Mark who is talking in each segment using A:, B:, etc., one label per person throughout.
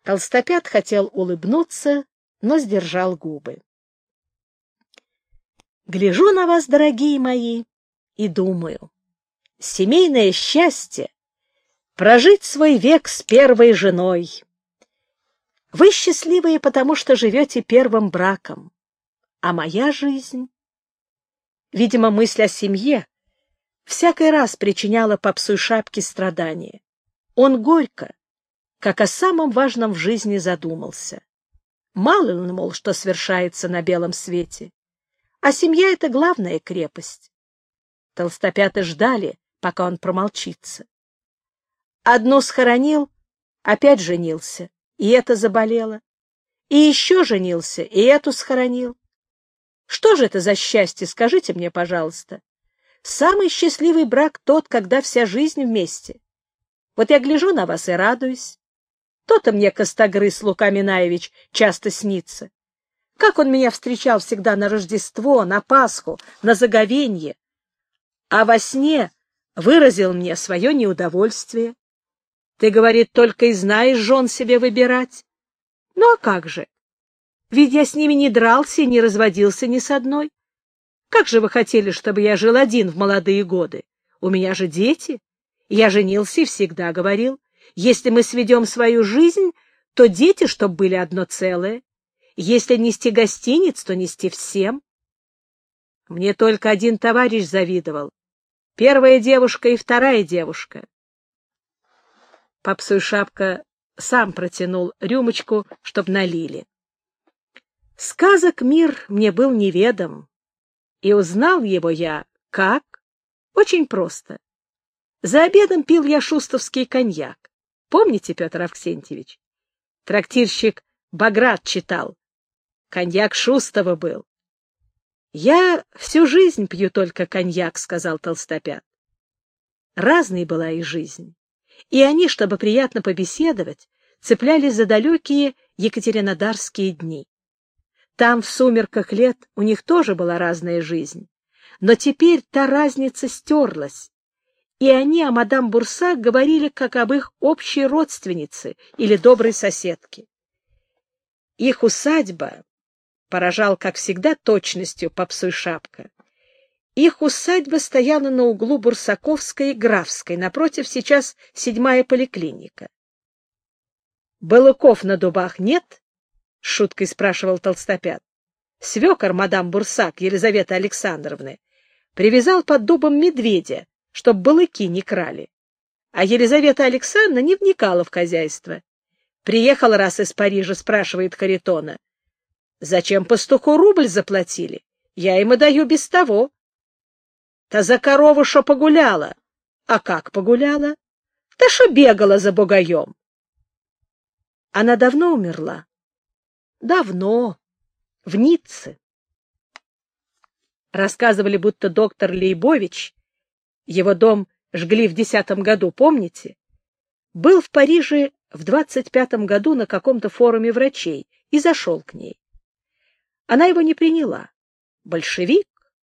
A: Толстопят хотел улыбнуться, но сдержал губы. Гляжу на вас, дорогие мои, и думаю, семейное счастье — прожить свой век с первой женой. Вы счастливые, потому что живете первым браком, а моя жизнь... Видимо, мысль о семье всякий раз причиняла попсу Шапке страдания. Он горько, как о самом важном в жизни, задумался. Мало ли, мол, что свершается на белом свете. А семья — это главная крепость. Толстопяты ждали, пока он промолчится. Одну схоронил, опять женился, и это заболело. И еще женился, и эту схоронил. Что же это за счастье, скажите мне, пожалуйста? Самый счастливый брак тот, когда вся жизнь вместе. Вот я гляжу на вас и радуюсь. То-то мне Костогрыз Лука Минаевич часто снится. Как он меня встречал всегда на Рождество, на Пасху, на Заговенье. А во сне выразил мне свое неудовольствие. Ты, говорит, только и знаешь жен себе выбирать. Ну а как же? Ведь я с ними не дрался и не разводился ни с одной. Как же вы хотели, чтобы я жил один в молодые годы? У меня же дети. Я женился и всегда говорил, если мы сведем свою жизнь, то дети, чтоб были одно целое. Если нести гостиниц, то нести всем. Мне только один товарищ завидовал. Первая девушка и вторая девушка. Попсуй Шапка сам протянул рюмочку, чтоб налили. Сказок мир мне был неведом, и узнал его я как? Очень просто. За обедом пил я шустовский коньяк. Помните, Петр Авксентьевич? Трактирщик Баграт читал. Коньяк Шустова был. Я всю жизнь пью только коньяк, сказал Толстопят. Разной была их жизнь. И они, чтобы приятно побеседовать, цеплялись за далекие екатеринодарские дни. Там, в сумерках лет, у них тоже была разная жизнь. Но теперь та разница стерлась, и они о мадам Бурсак говорили как об их общей родственнице или доброй соседке. Их усадьба поражал, как всегда, точностью попсуй Шапка. Их усадьба стояла на углу Бурсаковской и Графской, напротив сейчас 7-я поликлиника. «Балыков на дубах нет?» — с шуткой спрашивал Толстопят. Свекор мадам Бурсак Елизаветы Александровны привязал под дубом медведя, чтоб балыки не крали. А Елизавета Александровна не вникала в хозяйство. Приехал раз из Парижа, спрашивает Харитона. Зачем пастуху рубль заплатили? Я ему даю без того. Та за корову шо погуляла. А как погуляла? Да шо бегала за бугаем. Она давно умерла? Давно. В Ницце. Рассказывали, будто доктор Лейбович, его дом жгли в 10-м году, помните? Был в Париже в 25-м году на каком-то форуме врачей и зашел к ней. Она его не приняла. Большевик.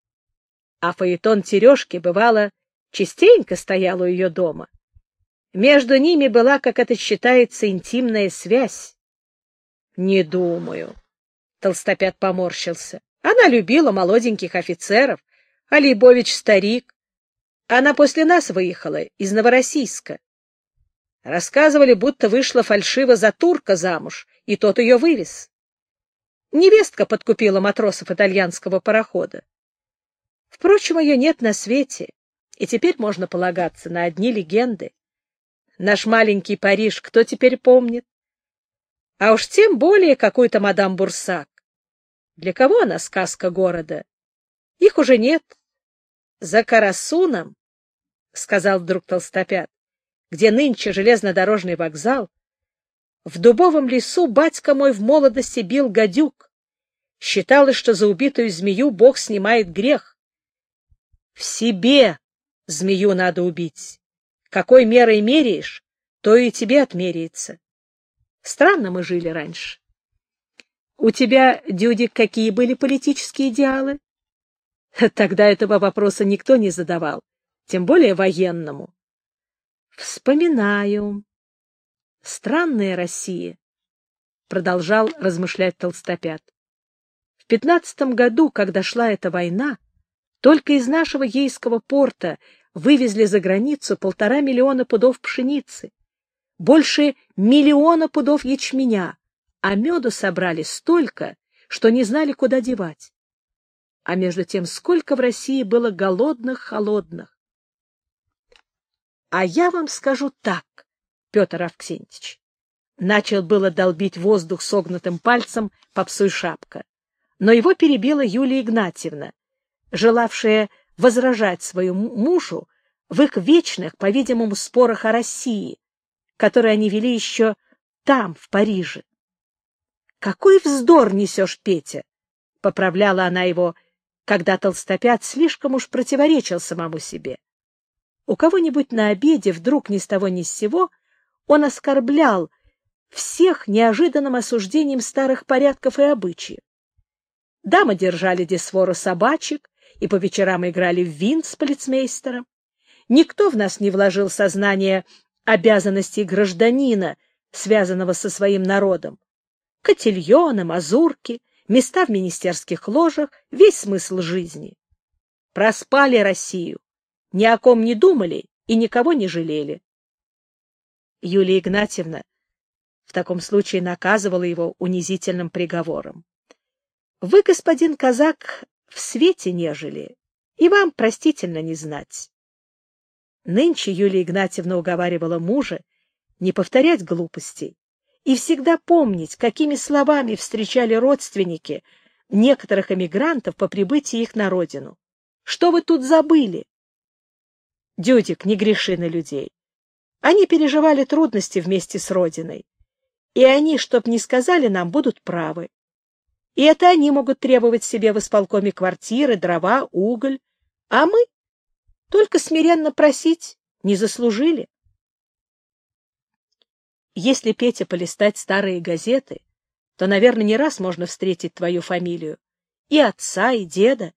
A: А фаэтон Терешки, бывало, частенько стоял у ее дома. Между ними была, как это считается, интимная связь. Не думаю. Толстопят поморщился. Она любила молоденьких офицеров, а Лейбович старик. Она после нас выехала из Новороссийска. Рассказывали, будто вышла фальшиво за турка замуж, и тот ее вывез. Невестка подкупила матросов итальянского парохода. Впрочем, ее нет на свете, и теперь можно полагаться на одни легенды. Наш маленький Париж кто теперь помнит? А уж тем более какую-то мадам Бурсак. Для кого она сказка города? Их уже нет. За Карасуном, — сказал вдруг Толстопят, — где нынче железнодорожный вокзал, в дубовом лесу батька мой в молодости бил гадюк. Считалось, что за убитую змею Бог снимает грех. В себе змею надо убить. Какой мерой меряешь, то и тебе отмеряется. Странно мы жили раньше. У тебя, Дюдик, какие были политические идеалы? Тогда этого вопроса никто не задавал, тем более военному. Вспоминаю. Странная Россия. продолжал размышлять Толстопят. В 15 году, когда шла эта война, только из нашего Ейского порта вывезли за границу 1,5 миллиона пудов пшеницы, больше 1 миллиона пудов ячменя, а меду собрали столько, что не знали, куда девать. А между тем, сколько в России было голодных-холодных. А я вам скажу так, Петр Авксентьевич, начал было долбить воздух согнутым пальцем Попсуй Шапка, но его перебила Юлия Игнатьевна, желавшая возражать своему мужу в их вечных, по-видимому, спорах о России, которые они вели еще там, в Париже. «Какой вздор несешь, Петя!» — поправляла она его, когда Толстопят слишком уж противоречил самому себе. У кого-нибудь на обеде вдруг ни с того ни с сего он оскорблял всех неожиданным осуждением старых порядков и обычаев. Дамы держали свору собачек и по вечерам играли в винт с полицмейстером. Никто в нас не вложил сознание обязанностей гражданина, связанного со своим народом. Котильоны, мазурки, места в министерских ложах — весь смысл жизни. Проспали Россию, ни о ком не думали и никого не жалели. Юлия Игнатьевна в таком случае наказывала его унизительным приговором. Вы, господин казак, в свете нежели, и вам простительно не знать. Нынче Юлия Игнатьевна уговаривала мужа не повторять глупостей и всегда помнить, какими словами встречали родственники некоторых эмигрантов по прибытии их на родину. Что вы тут забыли? Дюдик, не греши на людей. Они переживали трудности вместе с родиной, и они, чтоб не сказали нам, будут правы. И это они могут требовать себе в исполкоме квартиры, дрова, уголь, а мы только смиренно просить не заслужили. Если, Петя, полистать старые газеты, то, наверное, не раз можно встретить твою фамилию. И отца, и деда.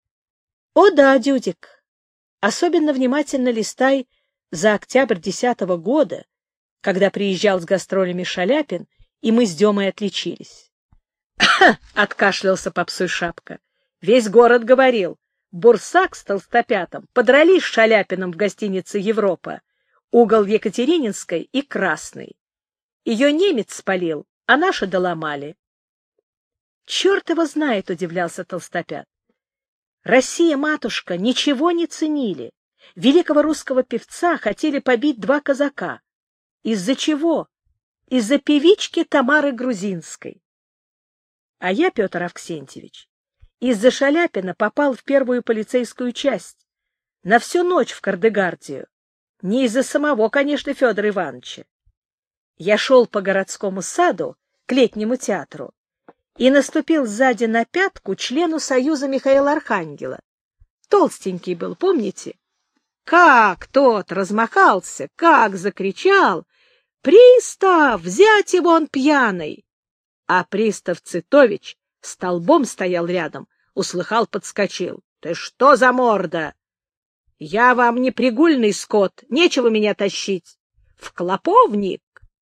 A: О да, Дюдик, особенно внимательно листай за октябрь 10 года, когда приезжал с гастролями Шаляпин, и мы с Демой отличились. — откашлялся Попсуй Шапка. Весь город говорил. Бурсак с Толстопятом подрались с Шаляпиным в гостинице «Европа», угол Екатерининской и Красной. Ее немец спалил, а наши доломали. — Черт его знает, — удивлялся Толстопят. Россия-матушка ничего не ценили. Великого русского певца хотели побить 2 казака. Из-за чего? Из-за певички Тамары Грузинской. А я, Петр Авксентьевич, из-за Шаляпина попал в 1-ю полицейскую часть, на всю ночь в Кардегардию. Не из-за самого, конечно, Федора Ивановича. Я шел по городскому саду к летнему театру и наступил сзади на пятку члену Союза Михаила Архангела. Толстенький был, помните? Как тот размахался, как закричал: «Пристав! Взять его, он пьяный!» А пристав Цитович столбом стоял рядом, услыхал, подскочил. — Ты что за морда? Я вам не пригульный скот, нечего меня тащить. В клоповник!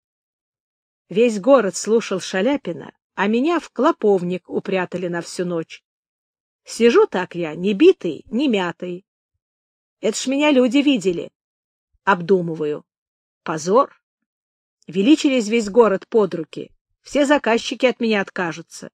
A: Весь город слушал Шаляпина, а меня в клоповник упрятали на всю ночь. Сижу так я, не битый, не мятый. Это ж меня люди видели. Обдумываю. Позор. Вели через весь город под руки. Все заказчики от меня откажутся.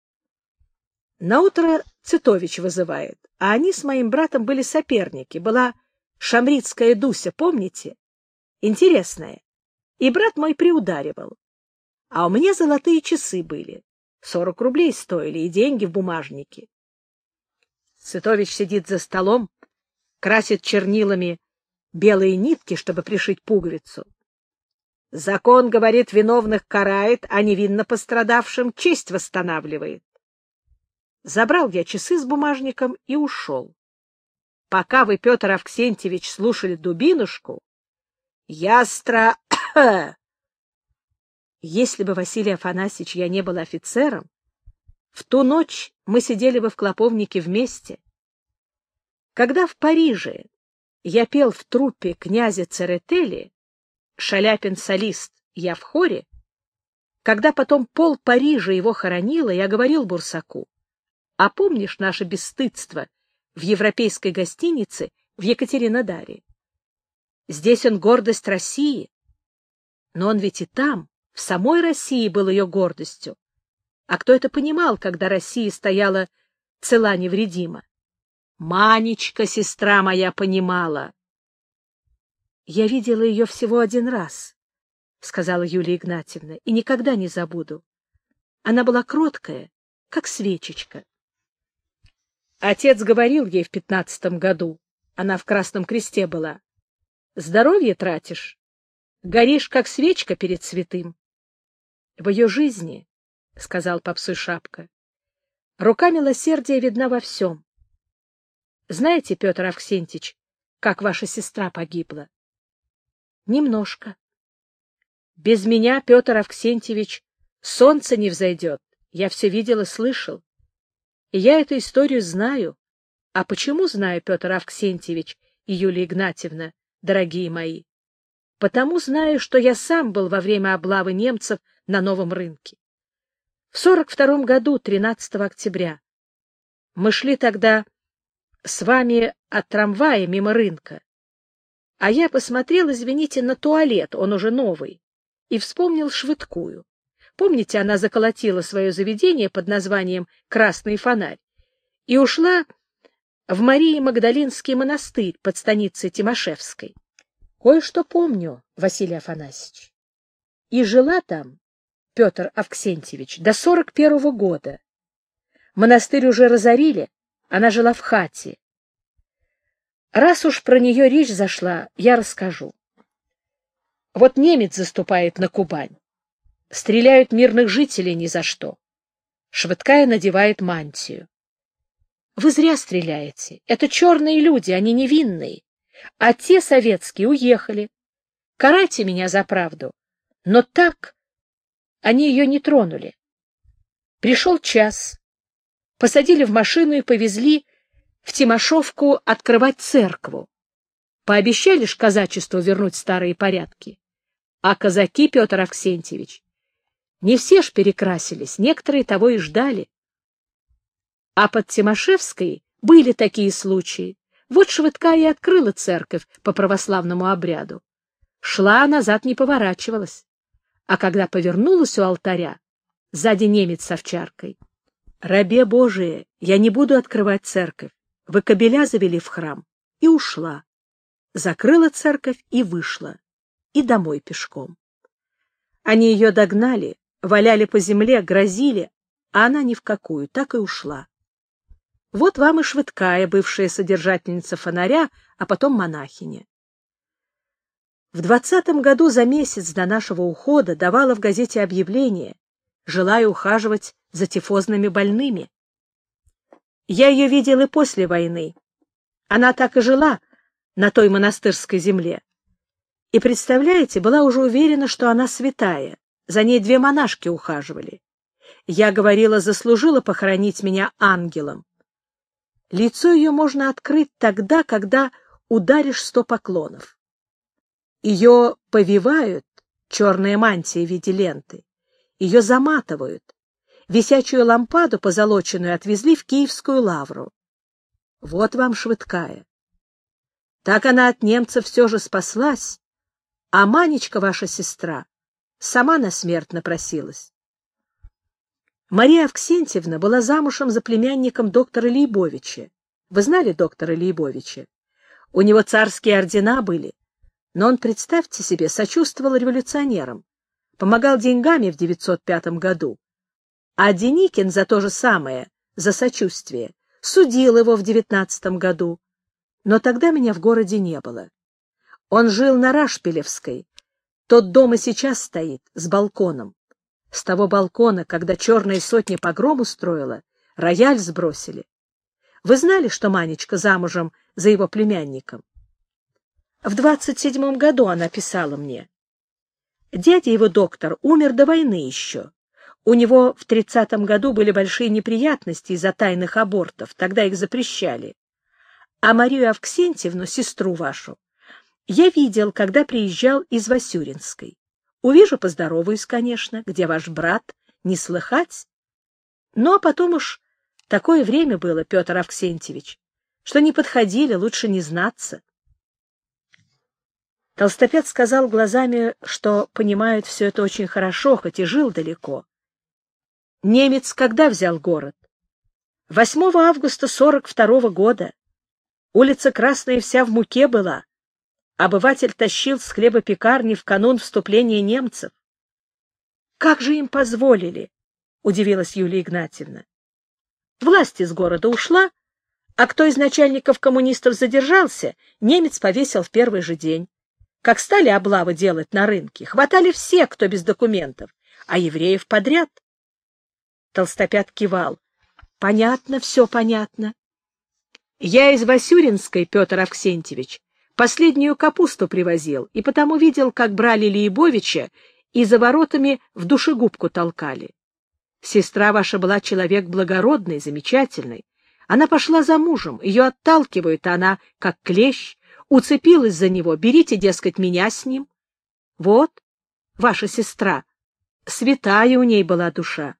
A: Наутро Цитович вызывает, а они с моим братом были соперники. Была шамрицкая Дуся, помните? Интересная. И брат мой приударивал. А у меня золотые часы были. 40 рублей стоили, и деньги в бумажнике. Цитович сидит за столом, красит чернилами белые нитки, чтобы пришить пуговицу. Закон, говорит, виновных карает, а невинно пострадавшим честь восстанавливает. Забрал я часы с бумажником и ушел. Пока вы, Петр Авксентьевич, слушали Дубинушку, ястра... Если бы, Василий Афанасьевич, я не был офицером, в ту ночь мы сидели бы в клоповнике вместе. Когда в Париже я пел в труппе князя Церетели, Шаляпин солист, я в хоре, Когда потом пол Парижа его хоронило, я говорил Бурсаку: «А помнишь наше бесстыдство в европейской гостинице в Екатеринодаре? Здесь он гордость России, но он ведь и там, в самой России, был ее гордостью. А кто это понимал, когда Россия стояла цела невредима? Манечка, сестра моя, понимала». «Я видела ее всего один раз», — сказала Юлия Игнатьевна, — «и никогда не забуду. Она была кроткая, как свечечка». Отец говорил ей в 15-м году, она в Красном Кресте была: «Здоровье тратишь, горишь, как свечка перед святым». В ее жизни, — сказал попсуй Шапка, — рука милосердия видна во всем. Знаете, Петр Авксентьич, как ваша сестра погибла? Немножко. Без меня, Петр Авксентьевич, солнце не взойдет. Я все видел и слышал. И я эту историю знаю. А почему знаю, Петр Авксентьевич и Юлия Игнатьевна, дорогие мои? Потому знаю, что я сам был во время облавы немцев на Новом рынке. В 42-м году, 13 октября. Мы шли тогда с вами от трамвая мимо рынка. А я посмотрел, извините, на туалет, он уже новый, и вспомнил Швыдкую. Помните, она заколотила свое заведение под названием «Красный фонарь» и ушла в Марии Магдалинский монастырь под станицей Тимошевской. Кое-что помню, Василий Афанасьевич. И жила там, Петр Авксентьевич, до 41-го года. Монастырь уже разорили, она жила в хате. Раз уж про нее речь зашла, я расскажу. Вот немец заступает на Кубань. Стреляют мирных жителей ни за что. Швыдкая надевает мантию. Вы зря стреляете. Это черные люди, они невинные. А те советские уехали. Карайте меня за правду. Но так они ее не тронули. Пришел час. Посадили в машину и повезли в Тимошевку открывать церкву. Пообещали ж казачеству вернуть старые порядки. А казаки, Петр Авксентьевич, не все ж перекрасились, некоторые того и ждали. А под Тимошевской были такие случаи. Вот Швыдкая и открыла церковь по православному обряду. Шла, назад не поворачивалась. А когда повернулась у алтаря, сзади немец с овчаркой: «Рабе Божие, я не буду открывать церковь. Вы кобеля завели в храм». И ушла. Закрыла церковь и вышла. И домой пешком. Они ее догнали, валяли по земле, грозили, а она ни в какую, так и ушла. Вот вам и Швыдкая, бывшая содержательница фонаря, а потом монахиня. В 20-м году за месяц до нашего ухода давала в газете объявление, желая ухаживать за тифозными больными. Я ее видел и после войны. Она так и жила на той монастырской земле. И, представляете, была уже уверена, что она святая. За ней 2 монашки ухаживали. Я говорила, заслужила похоронить меня ангелом. Лицо ее можно открыть тогда, когда ударишь 100 поклонов. Ее повивают, черная мантия в виде ленты. Ее заматывают. Висячую лампаду позолоченную отвезли в Киевскую лавру. Вот вам Швыдкая. Так она от немцев все же спаслась, а Манечка, ваша сестра, сама на смерть напросилась. Мария Авксентьевна была замужем за племянником доктора Лейбовича. Вы знали доктора Лейбовича? У него царские ордена были, но он, представьте себе, сочувствовал революционерам, помогал деньгами в 905 году. А Деникин за то же самое, за сочувствие, судил его в 19 году. Но тогда меня в городе не было. Он жил на Рашпилевской. Тот дом и сейчас стоит, с балконом. С того балкона, когда Черная сотня погром устроила, рояль сбросили. Вы знали, что Манечка замужем за его племянником? В 27 году она писала мне. Дядя его, доктор, умер до войны еще. У него в 30 году были большие неприятности из-за тайных абортов, тогда их запрещали. А Марию Авксентьевну, сестру вашу, я видел, когда приезжал из Васюринской. Увижу, поздороваюсь, конечно, где ваш брат, не слыхать. Ну, а потом уж такое время было, Петр Авксентьевич, что не подходили, лучше не знаться. Толстопят сказал глазами, что понимает все это очень хорошо, хоть и жил далеко. Немец когда взял город? 8 августа 42 года. Улица Красная вся в муке была. Обыватель тащил с хлебопекарни в канун вступления немцев. — Как же им позволили? — удивилась Юлия Игнатьевна. Власть из города ушла, а кто из начальников коммунистов задержался, немец повесил в первый же день. Как стали облавы делать на рынке, хватали всех, кто без документов, а евреев подряд. Толстопят кивал. — Понятно, все понятно. Я из Васюринской, Петр Авксентьевич, последнюю капусту привозил, и потому видел, как брали Лиебовича и за воротами в душегубку толкали. Сестра ваша была человек благородный, замечательный. Она пошла за мужем, ее отталкивают, а она, как клещ, уцепилась за него. Берите, дескать, меня с ним. Вот, ваша сестра, святая у ней была душа.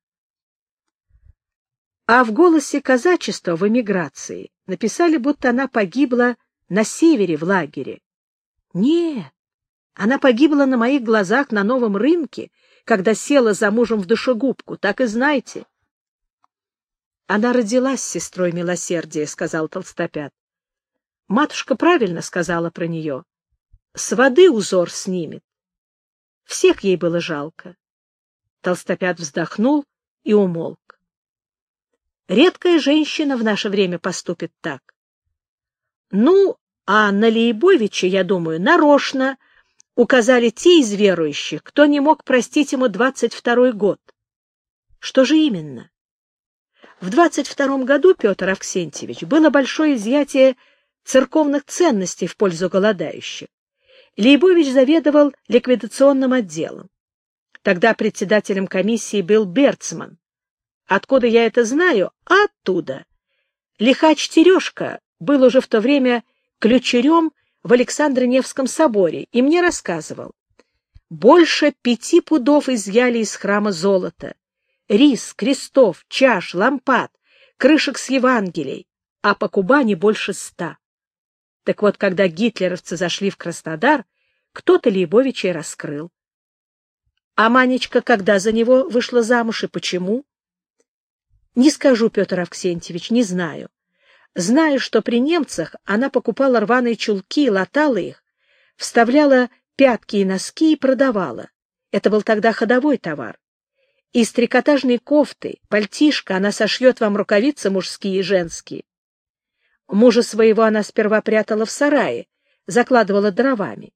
A: А в голосе казачества в эмиграции написали, будто она погибла на севере в лагере. Нет, она погибла на моих глазах на новом рынке, когда села за мужем в душегубку, так и знайте. Она родилась с сестрой милосердия, — сказал Толстопят. Матушка правильно сказала про нее. С воды узор снимет. Всех ей было жалко. Толстопят вздохнул и умолк. Редкая женщина в наше время поступит так. Ну, а на Лиебовича, я думаю, нарочно указали те из верующих, кто не мог простить ему 22-й год. Что же именно? В 22-м году, Петр Авксентьевич, было большое изъятие церковных ценностей в пользу голодающих. Лиебович заведовал ликвидационным отделом. Тогда председателем комиссии был Берцман. Откуда я это знаю? А оттуда. Лихач Терешка был уже в то время ключерем в Александро-Невском соборе и мне рассказывал. Больше 5 пудов изъяли из храма золота. Рис, крестов, чаш, лампад, крышек с Евангелий, а по Кубани больше 100. Так вот, когда гитлеровцы зашли в Краснодар, кто-то Лиебовича и раскрыл. А Манечка когда за него вышла замуж и почему? Не скажу, Петр Авксентьевич, не знаю. Знаю, что при немцах она покупала рваные чулки, латала их, вставляла пятки и носки и продавала. Это был тогда ходовой товар. Из трикотажной кофты, пальтишка она сошьет вам рукавицы мужские и женские. Мужа своего она сперва прятала в сарае, закладывала дровами.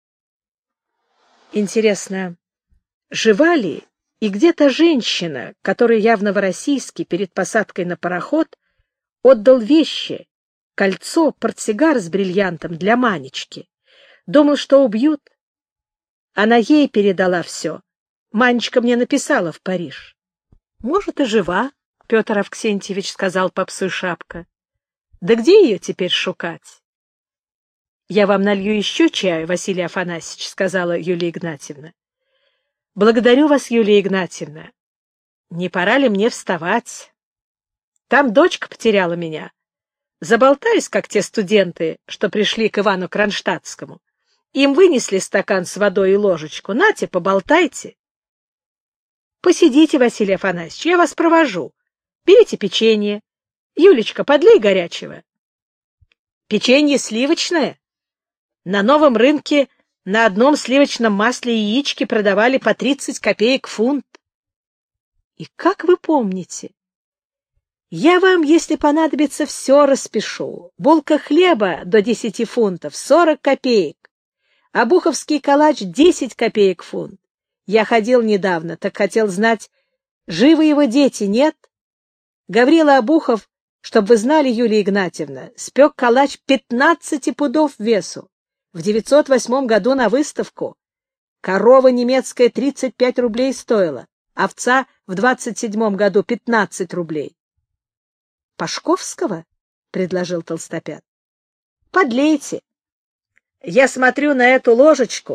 A: Интересно, жива ли и где та женщина, которой явно новороссийский перед посадкой на пароход отдал вещи, кольцо, портсигар с бриллиантом для Манечки? Думал, что убьют. Она ей передала все. Манечка мне написала в Париж. — Может, и жива, — Петр Авксентьевич сказал попсу Шапка. — Да где ее теперь шукать? — Я вам налью еще чаю, Василий Афанасьевич, — сказала Юлия Игнатьевна. — Благодарю вас, Юлия Игнатьевна. Не пора ли мне вставать? Там дочка потеряла меня. Заболтаюсь, как те студенты, что пришли к Ивану Кронштадтскому. Им вынесли стакан с водой и ложечку. Нате, поболтайте. Посидите, Василий Афанасьевич, я вас провожу. Берите печенье. Юлечка, подлей горячего. Печенье сливочное. На новом рынке на одном сливочном масле яички продавали по 30 копеек фунт. И как вы помните? Я вам, если понадобится, все распишу. Булка хлеба до 10 фунтов, 40 копеек. А буховский калач 10 копеек фунт. Я ходил недавно, так хотел знать, живы его дети, нет? Гаврила Обухов, чтоб вы знали, Юлия Игнатьевна, спек калач 15 пудов весу. В 908 году на выставку. Корова немецкая 35 рублей стоила, овца в 27 году 15 рублей. — Пашковского? — предложил Толстопят. — Подлейте. Я смотрю на эту ложечку.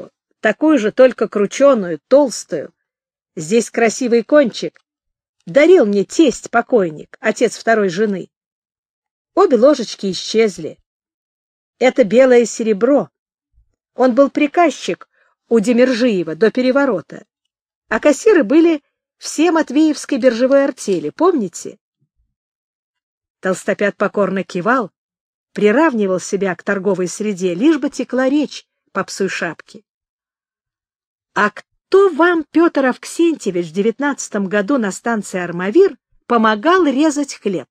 A: такую же, только крученую, толстую. Здесь красивый кончик. Дарил мне тесть-покойник, отец второй жены. Обе ложечки исчезли. Это белое серебро. Он был приказчик у Демержиева до переворота, а кассиры были все Матвеевской биржевой артели, помните? Толстопят покорно кивал, приравнивал себя к торговой среде, лишь бы текла речь по Псу Шапке. А кто вам, Петр Авксентьевич, в 19 году на станции Армавир помогал резать хлеб?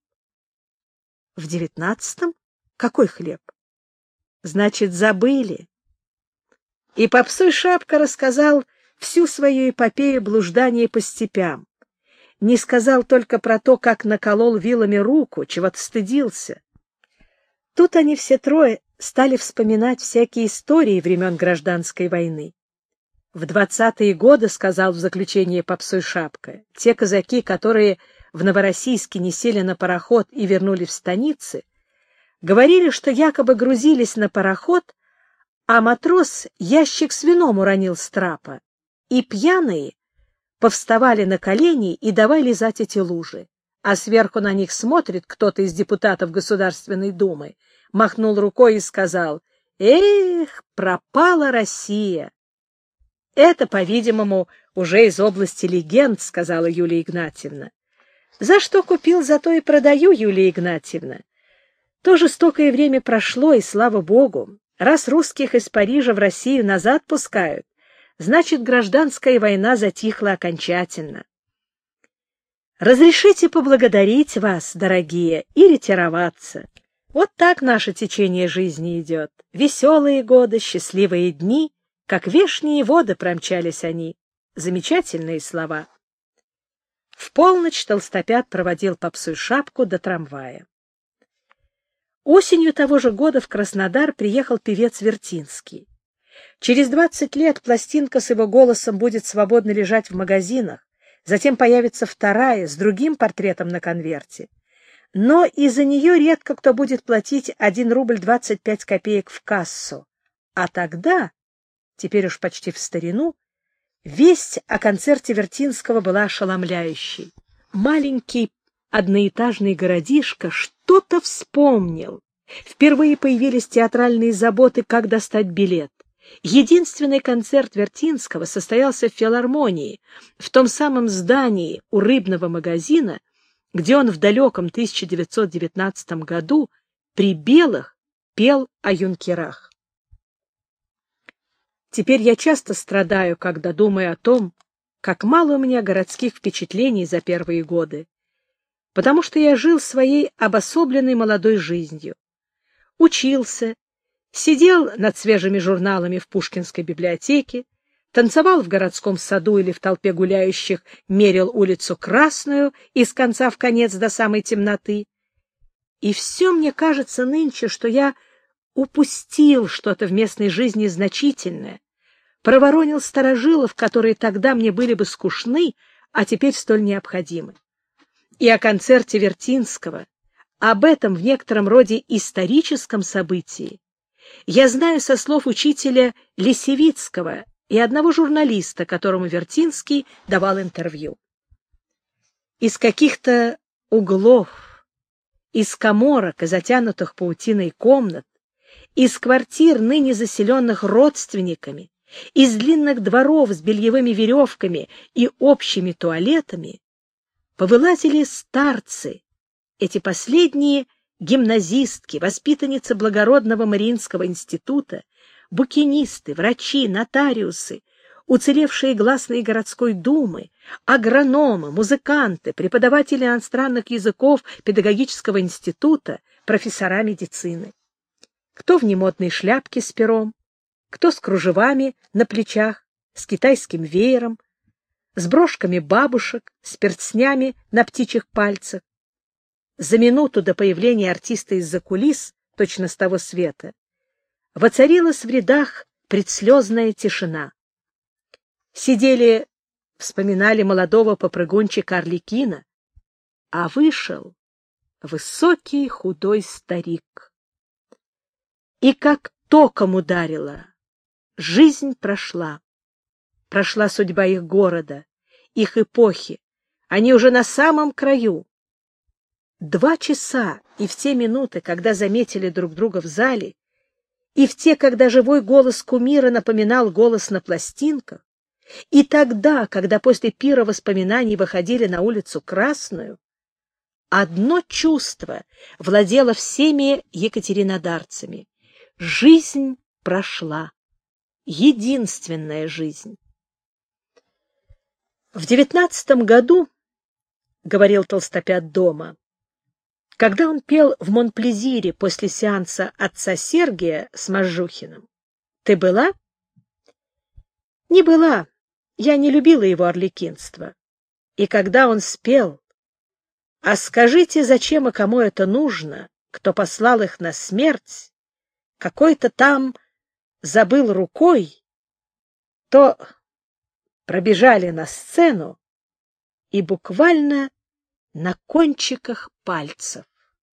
A: В 19-м? Какой хлеб? Значит, забыли. И Попсуй Шапка рассказал всю свою эпопею блуждания по степям. Не сказал только про то, как наколол вилами руку, чего-то стыдился. Тут они все трое стали вспоминать всякие истории времен Гражданской войны. В 20-е годы, сказал в заключение Попсуй Шапка, те казаки, которые в Новороссийске не сели на пароход и вернулись в станицы, говорили, что якобы грузились на пароход, а матрос ящик с вином уронил с трапа, и пьяные повставали на колени и давай лизать эти лужи, а сверху на них смотрит кто-то из депутатов Государственной Думы, махнул рукой и сказал: «Эх, пропала Россия!» «Это, по-видимому, уже из области легенд», — сказала Юлия Игнатьевна. «За что купил, за то и продаю, Юлия Игнатьевна. То жестокое время прошло, и слава Богу. Раз русских из Парижа в Россию назад пускают, значит, гражданская война затихла окончательно. Разрешите поблагодарить вас, дорогие, и ретироваться. Вот так наше течение жизни идет. Веселые годы, счастливые дни, как вешние воды промчались они. Замечательные слова». В полночь Толстопят проводил Попсуй Шапку до трамвая. Осенью того же года в Краснодар приехал певец Вертинский. Через 20 лет пластинка с его голосом будет свободно лежать в магазинах, затем появится вторая с другим портретом на конверте. Но из-за нее редко кто будет платить 1 рубль 25 копеек в кассу. А тогда, теперь уж почти в старину, весть о концерте Вертинского была ошеломляющей. Маленький одноэтажный городишко что-то вспомнил. Впервые появились театральные заботы, как достать билет. Единственный концерт Вертинского состоялся в филармонии, в том самом здании у рыбного магазина, где он в далеком 1919 году при Белых пел о юнкерах. Теперь я часто страдаю, когда думаю о том, как мало у меня городских впечатлений за первые годы, потому что я жил своей обособленной молодой жизнью. Учился, сидел над свежими журналами в Пушкинской библиотеке, танцевал в городском саду или в толпе гуляющих, мерил улицу Красную из конца в конец до самой темноты. И все мне кажется нынче, что я упустил что-то в местной жизни значительное, проворонил старожилов, которые тогда мне были бы скучны, а теперь столь необходимы. И о концерте Вертинского, об этом в некотором роде историческом событии, я знаю со слов учителя Лисевицкого и одного журналиста, которому Вертинский давал интервью. Из каких-то углов, из каморок и затянутых паутиной комнат, из квартир, ныне заселенных родственниками, из длинных дворов с бельевыми веревками и общими туалетами, повылазили старцы, эти последние гимназистки, воспитанницы благородного Мариинского института, букинисты, врачи, нотариусы, уцелевшие гласные городской думы, агрономы, музыканты, преподаватели иностранных языков педагогического института, профессора медицины. Кто в немодной шляпке с пером, кто с кружевами на плечах, с китайским веером, с брошками бабушек, с перстнями на птичьих пальцах. За минуту до появления артиста из-за кулис, точно с того света, воцарилась в рядах предслезная тишина. Сидели, вспоминали молодого попрыгунчика Арлекина, а вышел высокий худой старик. И как током ударило, жизнь прошла. прошла судьба их города, их эпохи. Они уже на самом краю. 2 часа и в те минуты, когда заметили друг друга в зале, и в те, когда живой голос кумира напоминал голос на пластинках, и тогда, когда после пира воспоминаний выходили на улицу Красную, одно чувство владело всеми екатеринодарцами. Жизнь прошла. Единственная жизнь. В 19 году, говорил Толстопят дома, когда он пел в Монплезире после сеанса отца Сергия с Мажухиным, ты была? Не была. Я не любила его арлекинство. И когда он спел: «А скажите, зачем и кому это нужно, кто послал их на смерть, какой-то там забыл рукой», то пробежали на сцену и буквально на кончиках пальцев.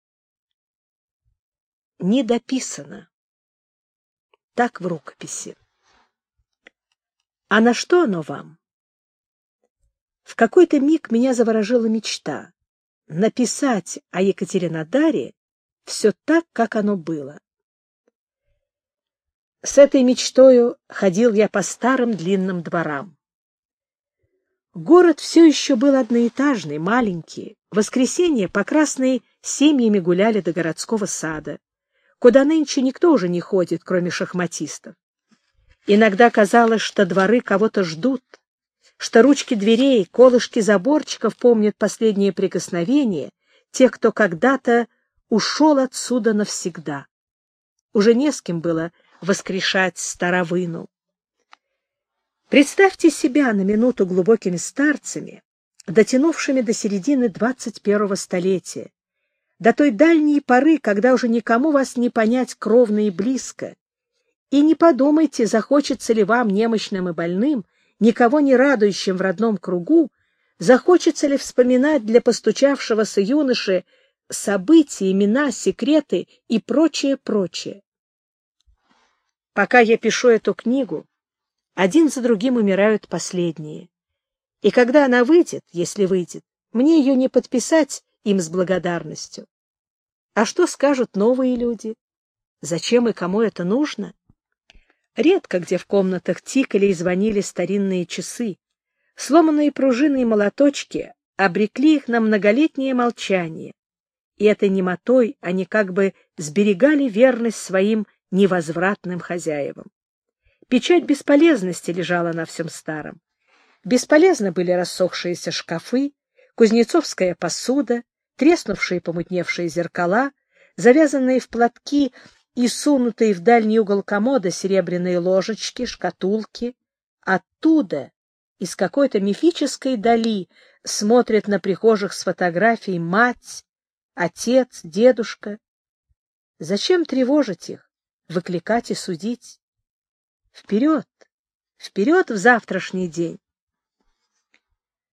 A: Не дописано. Так в рукописи. А на что оно вам? В какой-то миг меня заворожила мечта написать о Екатеринодаре все так, как оно было. С этой мечтою ходил я по старым длинным дворам. Город все еще был одноэтажный, маленький. В воскресенье по Красной семьями гуляли до городского сада, куда нынче никто уже не ходит, кроме шахматистов. Иногда казалось, что дворы кого-то ждут, что ручки дверей, колышки заборчиков помнят последние прикосновения тех, кто когда-то ушел отсюда навсегда. Уже не с кем было воскрешать старовыну. Представьте себя на минуту глубокими старцами, дотянувшими до середины 21-го столетия, до той дальней поры, когда уже никому вас не понять кровно и близко, и не подумайте, захочется ли вам, немощным и больным, никого не радующим в родном кругу, захочется ли вспоминать для постучавшегося юноши события, имена, секреты и прочее, прочее. Пока я пишу эту книгу, один за другим умирают последние. И когда она выйдет, если выйдет, мне ее не подписать им с благодарностью. А что скажут новые люди? Зачем и кому это нужно? Редко где в комнатах тикали и звонили старинные часы. Сломанные пружины и молоточки обрекли их на многолетнее молчание. И этой немотой они как бы сберегали верность своим невозвратным хозяевам. Печать бесполезности лежала на всем старом. Бесполезны были рассохшиеся шкафы, кузнецовская посуда, треснувшие помутневшие зеркала, завязанные в платки и сунутые в дальний угол комода серебряные ложечки, шкатулки. Оттуда, из какой-то мифической дали, смотрят на прихожих с фотографией мать, отец, дедушка. Зачем тревожить их, выкликать и судить? Вперед, вперед в завтрашний день!